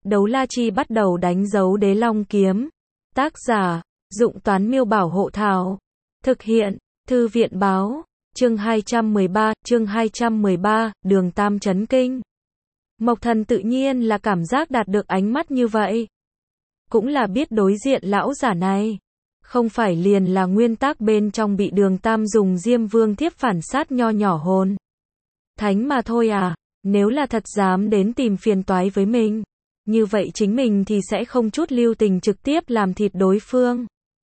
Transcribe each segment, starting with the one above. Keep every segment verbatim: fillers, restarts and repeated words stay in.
Đấu la chi bắt đầu đánh dấu đế long kiếm. Tác giả, Dụng Toán Miêu Bảo Hộ Thảo. Thực hiện, Thư viện Báo. Chương hai trăm mười ba, chương hai trăm mười ba, Đường Tam chấn kinh. Mộc Thần tự nhiên là cảm giác đạt được ánh mắt như vậy. Cũng là biết đối diện lão giả này. Không phải liền là nguyên tắc bên trong bị Đường Tam dùng Diêm Vương thiếp phản sát nho nhỏ hồn thánh mà thôi à, nếu là thật dám đến tìm phiền toái với mình, như vậy chính mình thì sẽ không chút lưu tình trực tiếp làm thịt đối phương.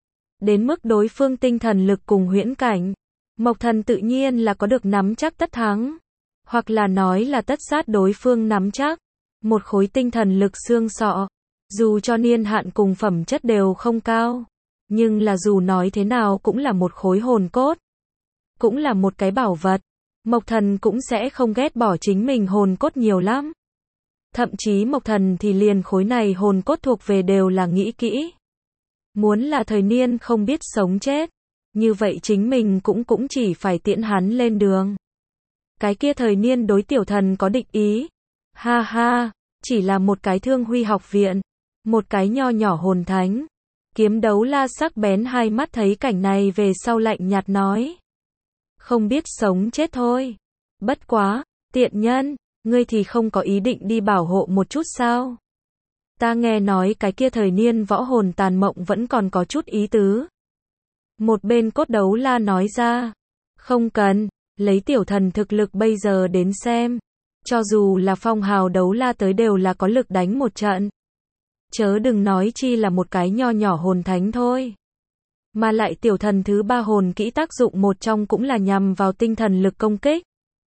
Đến mức đối phương tinh thần lực cùng huyễn cảnh, Mộc Thần tự nhiên là có được nắm chắc tất thắng, hoặc là nói là tất sát đối phương nắm chắc. Một khối tinh thần lực xương sọ, dù cho niên hạn cùng phẩm chất đều không cao, nhưng là dù nói thế nào cũng là một khối hồn cốt, cũng là một cái bảo vật. Mộc Thần cũng sẽ không ghét bỏ chính mình hồn cốt nhiều lắm. Thậm chí Mộc Thần thì liền khối này hồn cốt thuộc về đều là nghĩ kỹ. Muốn là thời niên không biết sống chết, như vậy chính mình cũng cũng chỉ phải tiễn hắn lên đường. Cái kia thời niên đối tiểu thần có định ý. Ha ha, chỉ là một cái Thương Huy học viện, một cái nho nhỏ hồn thánh. Kiếm Đấu La sắc bén hai mắt thấy cảnh này về sau lạnh nhạt nói. Không biết sống chết thôi. Bất quá, tiện nhân, ngươi thì không có ý định đi bảo hộ một chút sao? Ta nghe nói cái kia thời niên võ hồn tàn mộng vẫn còn có chút ý tứ. Một bên Cốt Đấu La nói ra. Không cần, lấy tiểu thần thực lực bây giờ đến xem. Cho dù là phong hào đấu la tới đều là có lực đánh một trận. Chớ đừng nói chi là một cái nho nhỏ hồn thánh thôi. Mà lại tiểu thần thứ ba hồn kỹ tác dụng một trong cũng là nhằm vào tinh thần lực công kích.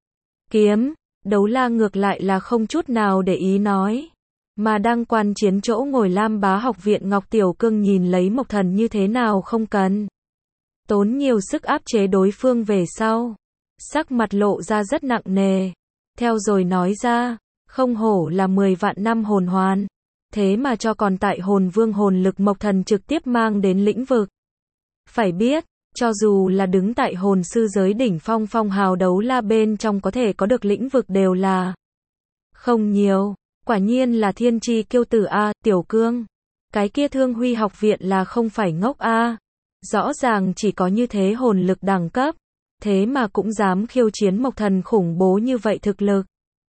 Kiếm, Đấu La ngược lại là không chút nào để ý nói. Mà đang quan chiến chỗ ngồi Lam Bá học viện Ngọc Tiểu Cương nhìn lấy Mộc Thần như thế nào không cần. Tốn nhiều sức áp chế đối phương về sau. Sắc mặt lộ ra rất nặng nề. Theo rồi nói ra, không hổ là mười vạn năm hồn hoàn. Thế mà cho còn tại hồn vương hồn lực Mộc Thần trực tiếp mang đến lĩnh vực. Phải biết, cho dù là đứng tại hồn sư giới đỉnh phong phong hào đấu la bên trong có thể có được lĩnh vực đều là không nhiều. Quả nhiên là thiên chi kiêu tử a, Tiểu Cương. Cái kia Thương Huy học viện là không phải ngốc a. Rõ ràng chỉ có như thế hồn lực đẳng cấp, thế mà cũng dám khiêu chiến Mộc Thần khủng bố như vậy thực lực.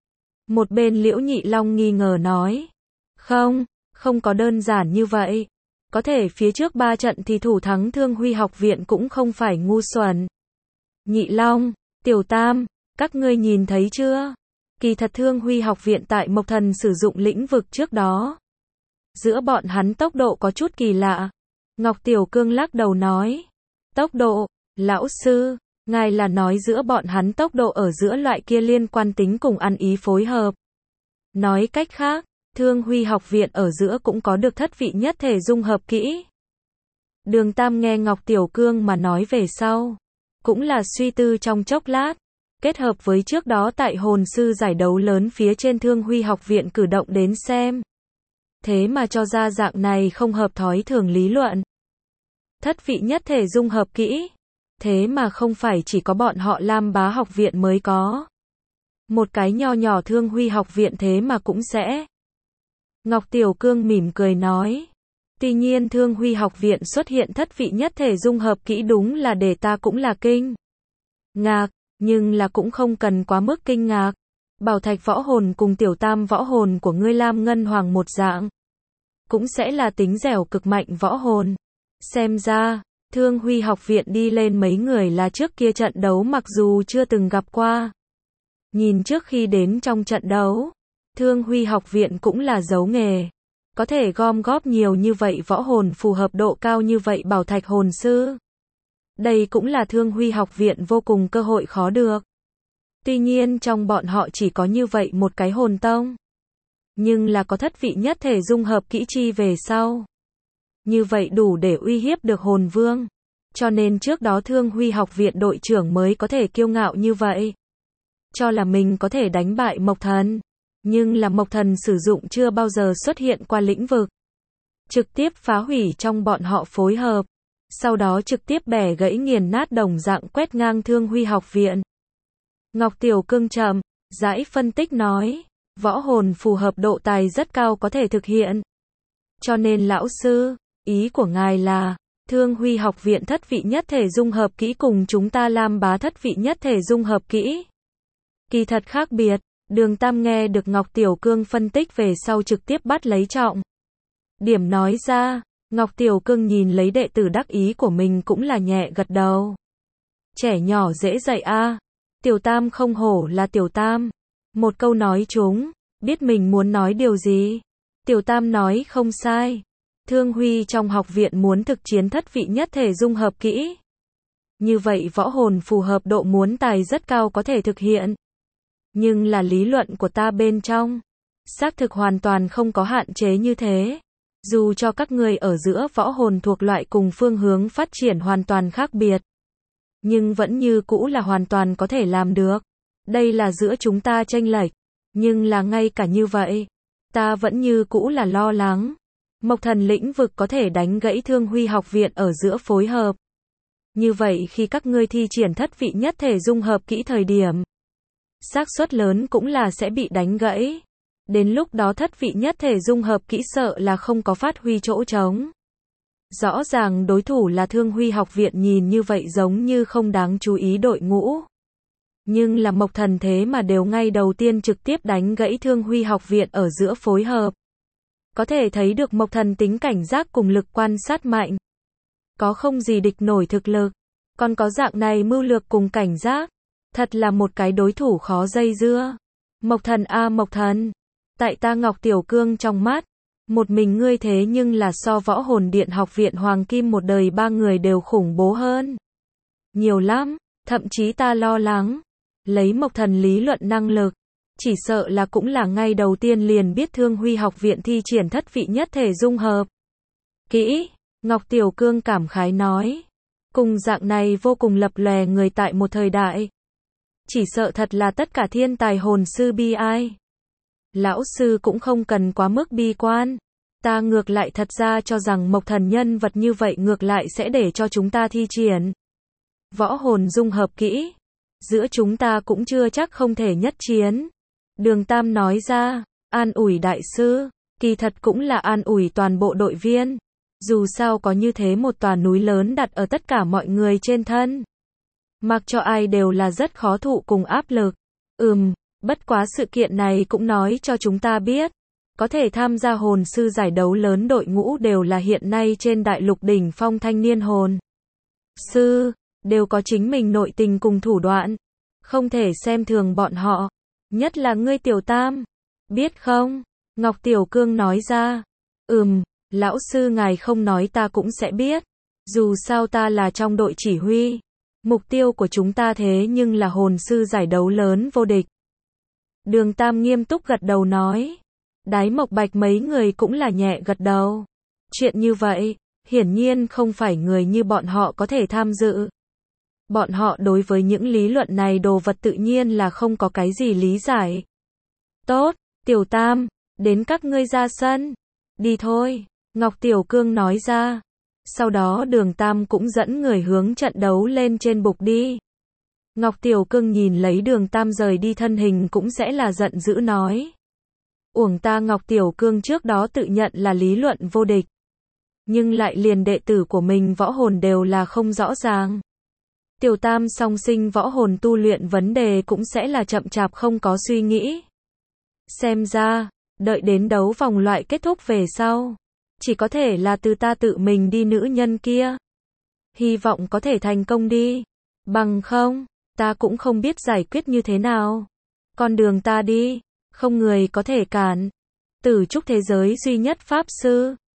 Một bên Liễu Nhị Long nghi ngờ nói. Không, không có đơn giản như vậy. Có thể phía trước ba trận thì thủ thắng Thương Huy học viện cũng không phải ngu xuẩn. Nhị Long, Tiểu Tam, các ngươi nhìn thấy chưa? Kỳ thật Thương Huy học viện tại Mộc Thần sử dụng lĩnh vực trước đó. Giữa bọn hắn tốc độ có chút kỳ lạ. Ngọc Tiểu Cương lắc đầu nói. Tốc độ, lão sư, ngài là nói giữa bọn hắn tốc độ ở giữa loại kia liên quan tính cùng ăn ý phối hợp. Nói cách khác, Thương Huy học viện ở giữa cũng có được thất vị nhất thể dung hợp kỹ. Đường Tam nghe Ngọc Tiểu Cương mà nói về sau, cũng là suy tư trong chốc lát, kết hợp với trước đó tại hồn sư giải đấu lớn phía trên Thương Huy học viện cử động đến xem. Thế mà cho ra dạng này không hợp thói thường lý luận. Thất vị nhất thể dung hợp kỹ. Thế mà không phải chỉ có bọn họ Lam Bá học viện mới có. Một cái nho nhỏ Thương Huy học viện thế mà cũng sẽ. Ngọc Tiểu Cương mỉm cười nói. Tuy nhiên Thương Huy học viện xuất hiện thất vị nhất thể dung hợp kỹ đúng là để ta cũng là kinh ngạc, nhưng là cũng không cần quá mức kinh ngạc. Bảo thạch võ hồn cùng tiểu tam võ hồn của ngươi Lam Ngân Hoàng một dạng. Cũng sẽ là tính dẻo cực mạnh võ hồn. Xem ra, Thương Huy học viện đi lên mấy người là trước kia trận đấu mặc dù chưa từng gặp qua. Nhìn trước khi đến trong trận đấu, Thương Huy học viện cũng là giấu nghề. Có thể gom góp nhiều như vậy võ hồn phù hợp độ cao như vậy bảo thạch hồn sư. Đây cũng là Thương Huy học viện vô cùng cơ hội khó được. Tuy nhiên trong bọn họ chỉ có như vậy một cái hồn tông. Nhưng là có thất vị nhất thể dung hợp kỹ chi về sau. Như vậy đủ để uy hiếp được hồn vương. Cho nên trước đó Thương Huy học viện đội trưởng mới có thể kiêu ngạo như vậy. Cho là mình có thể đánh bại Mộc Thần. Nhưng là Mộc Thần sử dụng chưa bao giờ xuất hiện qua lĩnh vực. Trực tiếp phá hủy trong bọn họ phối hợp. Sau đó trực tiếp bẻ gãy nghiền nát đồng dạng quét ngang Thương Huy học viện. Ngọc Tiểu Cương chậm rãi phân tích nói. Võ hồn phù hợp độ tài rất cao có thể thực hiện. Cho nên lão sư, ý của ngài là, Thương Huy học viện thất vị nhất thể dung hợp kỹ cùng chúng ta Lam Bá thất vị nhất thể dung hợp kỹ. Kỳ thật khác biệt, Đường Tam nghe được Ngọc Tiểu Cương phân tích về sau trực tiếp bắt lấy trọng điểm nói ra. Ngọc Tiểu Cương nhìn lấy đệ tử đắc ý của mình cũng là nhẹ gật đầu. Trẻ nhỏ dễ dạy a. Tiểu Tam không hổ là Tiểu Tam. Một câu nói trúng, biết mình muốn nói điều gì. Tiểu Tam nói không sai. Thương Huy trong học viện muốn thực chiến thất vị nhất thể dung hợp kỹ. Như vậy võ hồn phù hợp độ muốn tài rất cao có thể thực hiện. Nhưng là lý luận của ta bên trong. Xác thực hoàn toàn không có hạn chế như thế. Dù cho các người ở giữa võ hồn thuộc loại cùng phương hướng phát triển hoàn toàn khác biệt. Nhưng vẫn như cũ là hoàn toàn có thể làm được. Đây là giữa chúng ta chênh lệch. Nhưng là ngay cả như vậy. Ta vẫn như cũ là lo lắng. Mộc thần lĩnh vực có thể đánh gãy Thương Huy học viện ở giữa phối hợp. Như vậy khi các ngươi thi triển thất vị nhất thể dung hợp kỹ thời điểm. Xác suất lớn cũng là sẽ bị đánh gãy. Đến lúc đó thất vị nhất thể dung hợp kỹ sợ là không có phát huy chỗ trống. Rõ ràng đối thủ là Thương Huy học viện nhìn như vậy giống như không đáng chú ý đội ngũ. Nhưng là Mộc thần thế mà đều ngay đầu tiên trực tiếp đánh gãy Thương Huy học viện ở giữa phối hợp. Có thể thấy được Mộc thần tính cảnh giác cùng lực quan sát mạnh. Có không gì địch nổi thực lực. Còn có dạng này mưu lược cùng cảnh giác. Thật là một cái đối thủ khó dây dưa. Mộc thần a Mộc thần. Tại ta Ngọc Tiểu Cương trong mắt. Một mình ngươi thế nhưng là so võ hồn điện học viện Hoàng Kim một đời ba người đều khủng bố hơn. Nhiều lắm. Thậm chí ta lo lắng. Lấy Mộc thần lý luận năng lực. Chỉ sợ là cũng là ngay đầu tiên liền biết Thương Huy học viện thi triển thất vị nhất thể dung hợp. Kỹ. Ngọc Tiểu Cương cảm khái nói. Cùng dạng này vô cùng lập lòe người tại một thời đại. Chỉ sợ thật là tất cả thiên tài hồn sư bi ai. Lão sư cũng không cần quá mức bi quan. Ta ngược lại thật ra cho rằng Mộc thần nhân vật như vậy ngược lại sẽ để cho chúng ta thi triển. Võ hồn dung hợp kỹ. Giữa chúng ta cũng chưa chắc không thể nhất chiến. Đường Tam nói ra, an ủi đại sư, kỳ thật cũng là an ủi toàn bộ đội viên. Dù sao có như thế một tòa núi lớn đặt ở tất cả mọi người trên thân. Mặc cho ai đều là rất khó thụ cùng áp lực. Ừm, bất quá sự kiện này cũng nói cho chúng ta biết. Có thể tham gia hồn sư giải đấu lớn đội ngũ đều là hiện nay trên đại lục đỉnh phong thanh niên hồn sư, đều có chính mình nội tình cùng thủ đoạn. Không thể xem thường bọn họ. Nhất là ngươi Tiểu Tam. Biết không? Ngọc Tiểu Cương nói ra. Ừm, lão sư ngài không nói ta cũng sẽ biết. Dù sao ta là trong đội chỉ huy. Mục tiêu của chúng ta thế nhưng là hồn sư giải đấu lớn vô địch. Đường Tam nghiêm túc gật đầu nói. Đái Mộc Bạch mấy người cũng là nhẹ gật đầu. Chuyện như vậy, hiển nhiên không phải người như bọn họ có thể tham dự. Bọn họ đối với những lý luận này đồ vật tự nhiên là không có cái gì lý giải. Tốt, Tiểu Tam, đến các ngươi ra sân. Đi thôi, Ngọc Tiểu Cương nói ra. Sau đó Đường Tam cũng dẫn người hướng trận đấu lên trên bục đi. Ngọc Tiểu Cương nhìn lấy Đường Tam rời đi thân hình cũng sẽ là giận dữ nói. Uổng ta Ngọc Tiểu Cương trước đó tự nhận là lý luận vô địch. Nhưng lại liền đệ tử của mình võ hồn đều là không rõ ràng. Tiểu Tam song sinh võ hồn tu luyện vấn đề cũng sẽ là chậm chạp không có suy nghĩ. Xem ra, đợi đến đấu vòng loại kết thúc về sau. Chỉ có thể là từ ta tự mình đi nữ nhân kia. Hy vọng có thể thành công đi. Bằng không, ta cũng không biết giải quyết như thế nào. Con đường ta đi, không người có thể cản. Tử trúc thế giới duy nhất pháp sư.